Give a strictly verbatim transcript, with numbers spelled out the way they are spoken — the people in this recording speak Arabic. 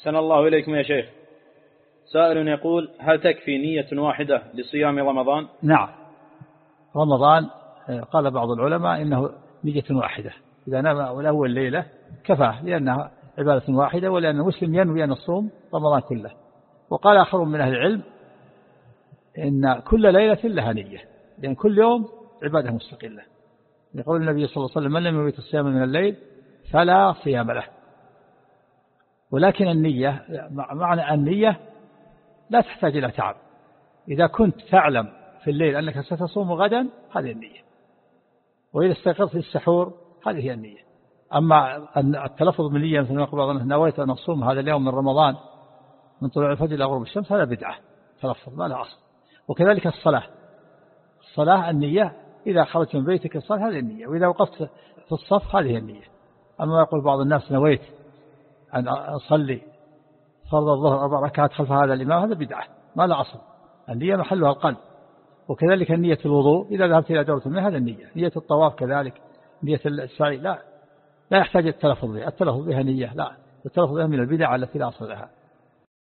أحسن الله إليكم يا شيخ. سائل يقول: هل تكفي نية واحدة لصيام رمضان؟ نعم، رمضان قال بعض العلماء إنه نية واحدة، إذا نام أول ليلة كفاه، لأنها عبادة واحدة، ولأن المسلم ينوي أن يصوم رمضان كله. وقال آخر من أهل العلم إن كل ليلة لها نية، لأن كل يوم عبادة مستقلة. يقول النبي صلى الله عليه وسلم: من لم يميت الصيام من الليل فلا صيام له. ولكن النية، معنى النية لا تحتاج إلى تعب. إذا كنت تعلم في الليل أنك ستصوم غدا هذه النية، وإذا استيقظت في السحور هذه هي النية. أما التلفظ بالنية مثل ما يقول بعض الناس: نويت أن أصوم هذا اليوم من رمضان من طلوع الفجر إلى غروب الشمس، هذا بدعة، تلفظ ما له أصل. وكذلك الصلاة، الصلاة النية، إذا خرجت من بيتك الصلاة هذه النية، وإذا وقفت في الصف هذه النية. أما يقول بعض الناس: نويت أن أصلي فرض الظهر أربع ركعات خلف هذا الإمام، هذا بدعة ما له أصل. النية محلها القلب. وكذلك النية الوضوء إذا ذهبت إلى دورة المياه هذا النية. نية الطواف كذلك، نية السعي لا لا يحتاج التلفظ بها، التلفظ بها نية لا، التلفظ بها من البدع التي لا أصل لها.